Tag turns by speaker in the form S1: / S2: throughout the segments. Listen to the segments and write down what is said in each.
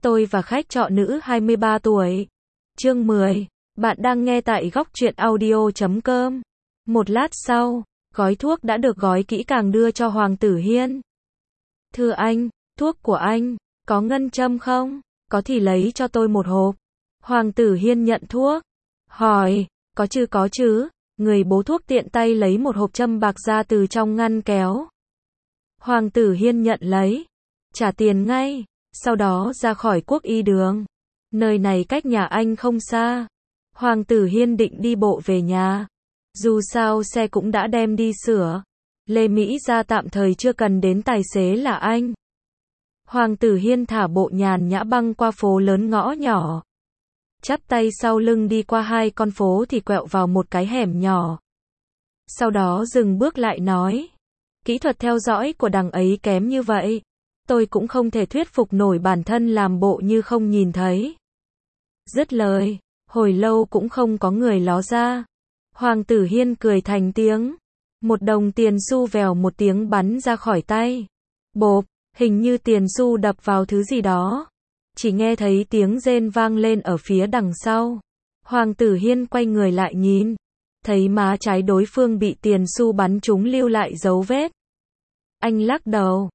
S1: Tôi và khách trọ nữ 23 tuổi. Chương 10. Bạn đang nghe tại góc truyện audio.com. Một lát sau, gói thuốc đã được gói kỹ càng đưa cho Hoàng Tử Hiên. Thưa anh, thuốc của anh, có ngân châm không? Có thì lấy cho tôi một hộp. Hoàng Tử Hiên nhận thuốc. Hỏi, có chứ. Người bố thuốc tiện tay lấy một hộp châm bạc ra từ trong ngăn kéo. Hoàng Tử Hiên nhận lấy. Trả tiền ngay. Sau đó ra khỏi Quốc Y đường. Nơi này cách nhà anh không xa. Hoàng Tử Hiên định đi bộ về nhà. Dù sao xe cũng đã đem đi sửa. Lê Mỹ Gia tạm thời chưa cần đến tài xế là anh. Hoàng Tử Hiên thả bộ nhàn nhã băng qua phố lớn ngõ nhỏ. Chắp tay sau lưng đi qua hai con phố thì quẹo vào một cái hẻm nhỏ. Sau đó dừng bước lại nói. Kỹ thuật theo dõi của đằng ấy kém như vậy. Tôi cũng không thể thuyết phục nổi bản thân làm bộ như không nhìn thấy. Dứt lời, hồi lâu cũng không có người ló ra. Hoàng Tử Hiên cười thành tiếng. Một đồng tiền xu vèo một tiếng bắn ra khỏi tay. Bộp, hình như tiền xu đập vào thứ gì đó. Chỉ nghe thấy tiếng rên vang lên ở phía đằng sau. Hoàng Tử Hiên quay người lại nhìn. Thấy má trái đối phương bị tiền xu bắn trúng lưu lại dấu vết. Anh lắc đầu.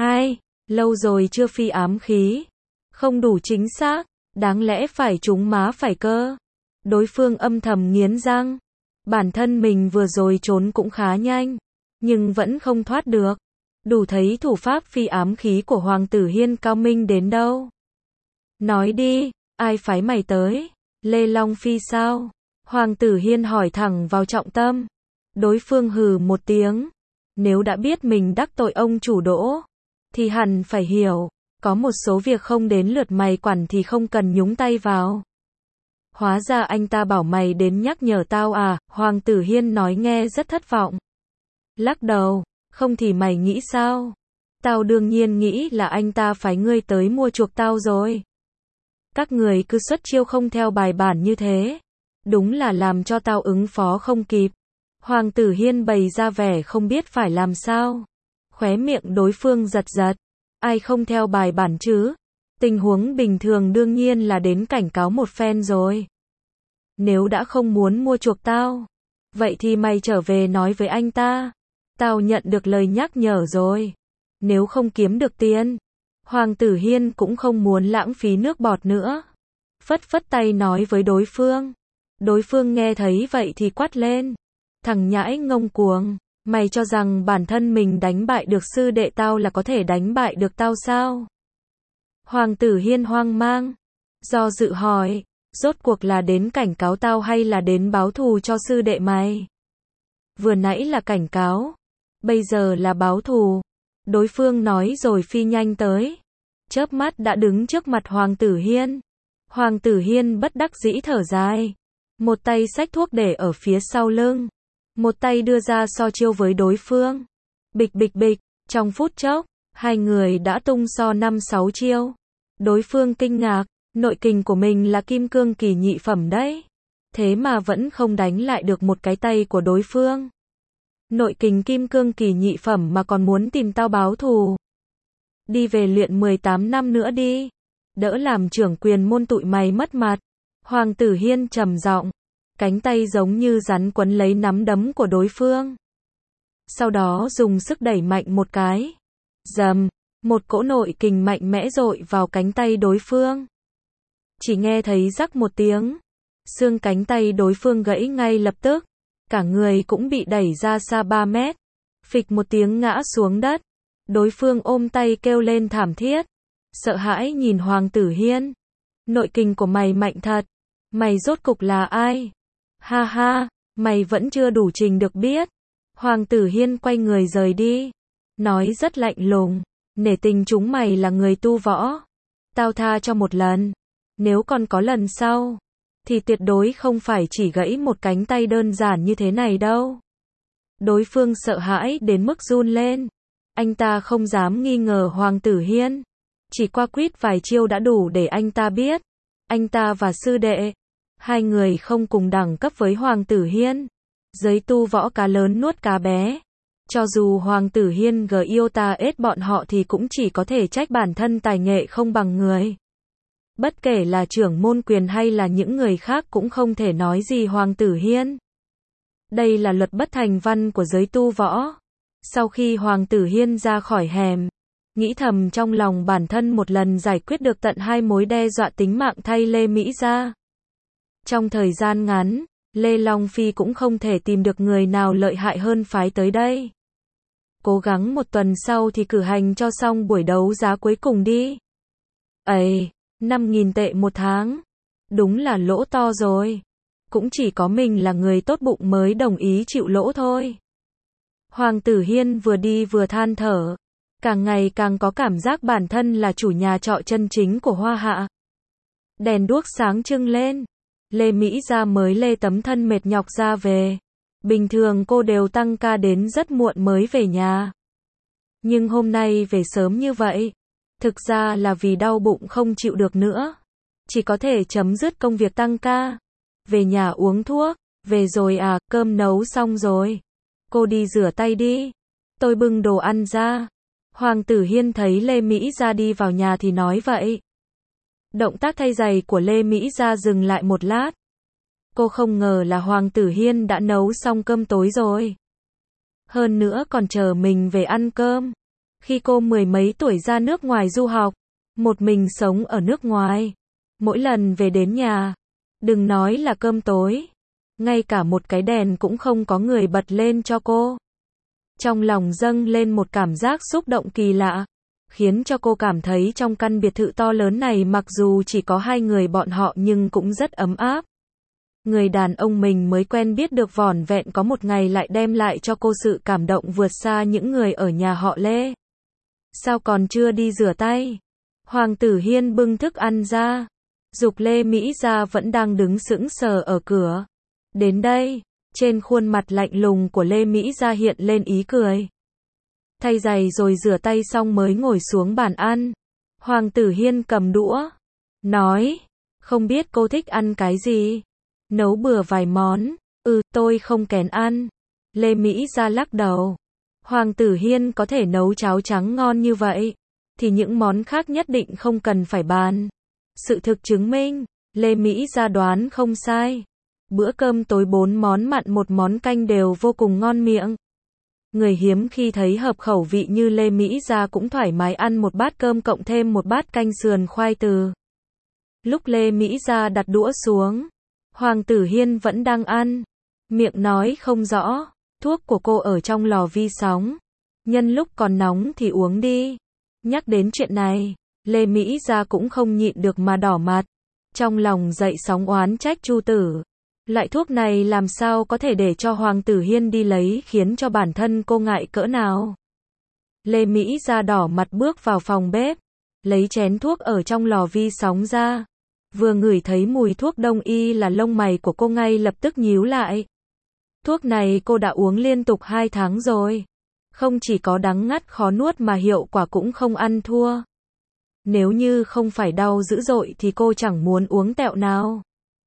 S1: Lâu rồi chưa phi ám khí. Không đủ chính xác. Đáng lẽ phải trúng má phải cơ. Đối phương âm thầm nghiến răng. Bản thân mình vừa rồi trốn cũng khá nhanh. Nhưng vẫn không thoát được. Đủ thấy thủ pháp phi ám khí của Hoàng Tử Hiên cao minh đến đâu. Nói đi, ai phái mày tới? Lê Long Phi sao? Hoàng Tử Hiên hỏi thẳng vào trọng tâm. Đối phương hừ một tiếng. Nếu đã biết mình đắc tội ông chủ Đỗ, thì hẳn phải hiểu, có một số việc không đến lượt mày quản thì không cần nhúng tay vào. Hóa ra anh ta bảo mày đến nhắc nhở tao à? Hoàng Tử Hiên nói nghe rất thất vọng. Lắc đầu, không thì mày nghĩ sao? Tao đương nhiên nghĩ là anh ta phái ngươi tới mua chuộc tao rồi. Các người cứ xuất chiêu không theo bài bản như thế. Đúng là làm cho tao ứng phó không kịp. Hoàng Tử Hiên bày ra vẻ không biết phải làm sao. Khóe miệng đối phương giật giật. Ai không theo bài bản chứ? Tình huống bình thường đương nhiên là đến cảnh cáo một phen rồi. Nếu đã không muốn mua chuộc tao, vậy thì mày trở về nói với anh ta. Tao nhận được lời nhắc nhở rồi. Nếu không kiếm được tiền, Hoàng Tử Hiên cũng không muốn lãng phí nước bọt nữa. Phất phất tay nói với đối phương. Đối phương nghe thấy vậy thì quát lên. Thằng nhãi ngông cuồng, mày cho rằng bản thân mình đánh bại được sư đệ tao là có thể đánh bại được tao sao? Hoàng Tử Hiên hoang mang, do dự hỏi, rốt cuộc là đến cảnh cáo tao hay là đến báo thù cho sư đệ mày? Vừa nãy là cảnh cáo, bây giờ là báo thù. Đối phương nói rồi phi nhanh tới, chớp mắt đã đứng trước mặt Hoàng Tử Hiên. Hoàng Tử Hiên bất đắc dĩ thở dài, một tay xách thuốc để ở phía sau lưng, một tay đưa ra so chiêu với đối phương. Bịch bịch bịch, trong phút chốc, hai người đã tung so 5-6 chiêu. Đối phương kinh ngạc, nội kình của mình là kim cương kỳ nhị phẩm đấy. Thế mà vẫn không đánh lại được một cái tay của đối phương. Nội kình kim cương kỳ nhị phẩm mà còn muốn tìm tao báo thù. Đi về luyện 18 năm nữa đi. Đỡ làm trưởng quyền môn tụi mày mất mặt. Hoàng Tử Hiên trầm giọng. Cánh tay giống như rắn quấn lấy nắm đấm của đối phương. Sau đó dùng sức đẩy mạnh một cái. Dầm, một cỗ nội kình mạnh mẽ dội vào cánh tay đối phương. Chỉ nghe thấy rắc một tiếng. Xương cánh tay đối phương gãy ngay lập tức. Cả người cũng bị đẩy ra xa 3 mét. Phịch một tiếng ngã xuống đất. Đối phương ôm tay kêu lên thảm thiết. Sợ hãi nhìn Hoàng Tử Hiên. Nội kình của mày mạnh thật. Mày rốt cục là ai? Ha ha, mày vẫn chưa đủ trình được biết. Hoàng Tử Hiên quay người rời đi. Nói rất lạnh lùng. Nể tình chúng mày là người tu võ. Tao tha cho một lần. Nếu còn có lần sau, thì tuyệt đối không phải chỉ gãy một cánh tay đơn giản như thế này đâu. Đối phương sợ hãi đến mức run lên. Anh ta không dám nghi ngờ Hoàng Tử Hiên. Chỉ qua quýt vài chiêu đã đủ để anh ta biết. Anh ta và sư đệ, hai người không cùng đẳng cấp với Hoàng Tử Hiên. Giới tu võ cá lớn nuốt cá bé. Cho dù Hoàng Tử Hiên gờ yêu ta ết bọn họ thì cũng chỉ có thể trách bản thân tài nghệ không bằng người. Bất kể là trưởng môn quyền hay là những người khác cũng không thể nói gì Hoàng Tử Hiên. Đây là luật bất thành văn của giới tu võ. Sau khi Hoàng Tử Hiên ra khỏi hẻm, nghĩ thầm trong lòng bản thân một lần giải quyết được tận 2 mối đe dọa tính mạng thay Lê Mỹ Gia. Trong thời gian ngắn, Lê Long Phi cũng không thể tìm được người nào lợi hại hơn phái tới đây. Cố gắng 1 tuần sau thì cử hành cho xong buổi đấu giá cuối cùng đi. Ấy, 5.000 tệ 1 tháng. Đúng là lỗ to rồi. Cũng chỉ có mình là người tốt bụng mới đồng ý chịu lỗ thôi. Hoàng Tử Hiên vừa đi vừa than thở. Càng ngày càng có cảm giác bản thân là chủ nhà trọ chân chính của Hoa Hạ. Đèn đuốc sáng trưng lên. Lê Mỹ Gia mới lê tấm thân mệt nhọc ra về. Bình thường cô đều tăng ca đến rất muộn mới về nhà. Nhưng hôm nay về sớm như vậy, thực ra là vì đau bụng không chịu được nữa. Chỉ có thể chấm dứt công việc tăng ca. Về nhà uống thuốc. Về rồi à, cơm nấu xong rồi. Cô đi rửa tay đi. Tôi bưng đồ ăn ra. Hoàng Tử Hiên thấy Lê Mỹ Gia đi vào nhà thì nói vậy. Động tác thay giày của Lê Mỹ Gia dừng lại một lát. Cô không ngờ là Hoàng Tử Hiên đã nấu xong cơm tối rồi. Hơn nữa còn chờ mình về ăn cơm. Khi cô 10 mấy tuổi ra nước ngoài du học, một mình sống ở nước ngoài, mỗi lần về đến nhà, đừng nói là cơm tối, ngay cả một cái đèn cũng không có người bật lên cho cô. Trong lòng dâng lên một cảm giác xúc động kỳ lạ, khiến cho cô cảm thấy trong căn biệt thự to lớn này mặc dù chỉ có 2 người bọn họ nhưng cũng rất ấm áp. Người đàn ông mình mới quen biết được vỏn vẹn có một ngày lại đem lại cho cô sự cảm động vượt xa những người ở nhà họ Lê. Sao còn chưa đi rửa tay? Hoàng Tử Hiên bưng thức ăn ra. Giục Lê Mỹ Gia vẫn đang đứng sững sờ ở cửa. Đến đây, trên khuôn mặt lạnh lùng của Lê Mỹ Gia hiện lên ý cười. Thay giày rồi rửa tay xong mới ngồi xuống bàn ăn. Hoàng Tử Hiên cầm đũa, nói, không biết cô thích ăn cái gì? Nấu bừa vài món. Tôi không kén ăn. Lê Mỹ Gia lắc đầu. Hoàng Tử Hiên có thể nấu cháo trắng ngon như vậy, thì những món khác nhất định không cần phải bàn. Sự thực chứng minh, Lê Mỹ Gia đoán không sai. Bữa cơm tối 4 món mặn 1 món canh đều vô cùng ngon miệng. Người hiếm khi thấy hợp khẩu vị như Lê Mỹ Gia cũng thoải mái ăn một bát cơm cộng thêm một bát canh sườn khoai từ. Lúc Lê Mỹ Gia đặt đũa xuống, Hoàng Tử Hiên vẫn đang ăn. Miệng nói không rõ, thuốc của cô ở trong lò vi sóng. Nhân lúc còn nóng thì uống đi. Nhắc đến chuyện này, Lê Mỹ Gia cũng không nhịn được mà đỏ mặt. Trong lòng dậy sóng oán trách Chu Tử. Loại thuốc này làm sao có thể để cho Hoàng Tử Hiên đi lấy khiến cho bản thân cô ngại cỡ nào. Lê Mỹ Gia đỏ mặt bước vào phòng bếp. Lấy chén thuốc ở trong lò vi sóng ra. Vừa ngửi thấy mùi thuốc đông y là lông mày của cô ngay lập tức nhíu lại. Thuốc này cô đã uống liên tục 2 tháng rồi. Không chỉ có đắng ngắt khó nuốt mà hiệu quả cũng không ăn thua. Nếu như không phải đau dữ dội thì cô chẳng muốn uống tẹo nào.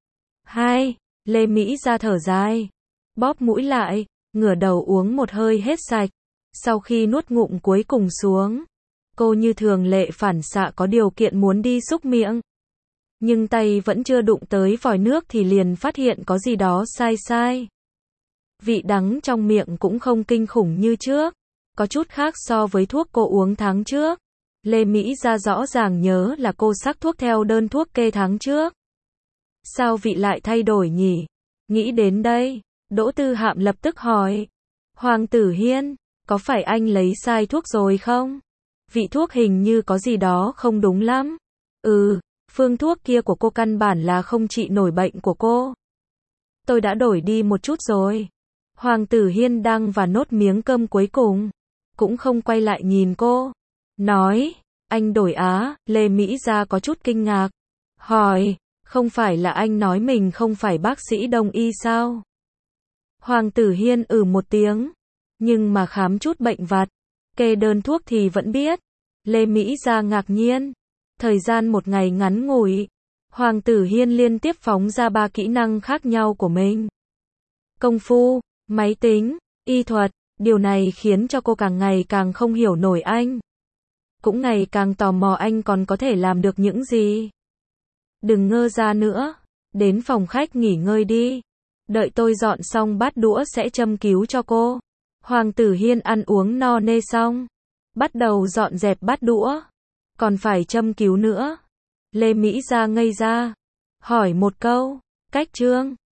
S1: Lê Mỹ Gia thở dài. Bóp mũi lại, ngửa đầu uống một hơi hết sạch. Sau khi nuốt ngụm cuối cùng xuống, cô như thường lệ phản xạ có điều kiện muốn đi xúc miệng. Nhưng tay vẫn chưa đụng tới vòi nước thì liền phát hiện có gì đó sai. Vị đắng trong miệng cũng không kinh khủng như trước. Có chút khác so với thuốc cô uống tháng trước. Lê Mỹ Gia rõ ràng nhớ là cô sắc thuốc theo đơn thuốc kê tháng trước. Sao vị lại thay đổi nhỉ? Nghĩ đến đây, Đỗ Tư Hạm lập tức hỏi. Hoàng Tử Hiên, có phải anh lấy sai thuốc rồi không? Vị thuốc hình như có gì đó không đúng lắm. Phương thuốc kia của cô căn bản là không trị nổi bệnh của cô. Tôi đã đổi đi một chút rồi. Hoàng Tử Hiên đang và nốt miếng cơm cuối cùng. Cũng không quay lại nhìn cô. Nói, anh đổi á? Lê Mỹ Gia có chút kinh ngạc. Hỏi, không phải là anh nói mình không phải bác sĩ đông y sao? Hoàng Tử Hiên một tiếng. Nhưng mà khám chút bệnh vặt, kê đơn thuốc thì vẫn biết. Lê Mỹ Gia ngạc nhiên. Thời gian một ngày ngắn ngủi, Hoàng Tử Hiên liên tiếp phóng ra 3 kỹ năng khác nhau của mình. Công phu, máy tính, y thuật, điều này khiến cho cô càng ngày càng không hiểu nổi anh. Cũng ngày càng tò mò anh còn có thể làm được những gì. Đừng ngơ ra nữa. Đến phòng khách nghỉ ngơi đi. Đợi tôi dọn xong bát đũa sẽ châm cứu cho cô. Hoàng Tử Hiên ăn uống no nê xong, bắt đầu dọn dẹp bát đũa. Còn phải châm cứu nữa. Lê Mỹ Gia ngây ra. Hỏi một câu. Cách Trương.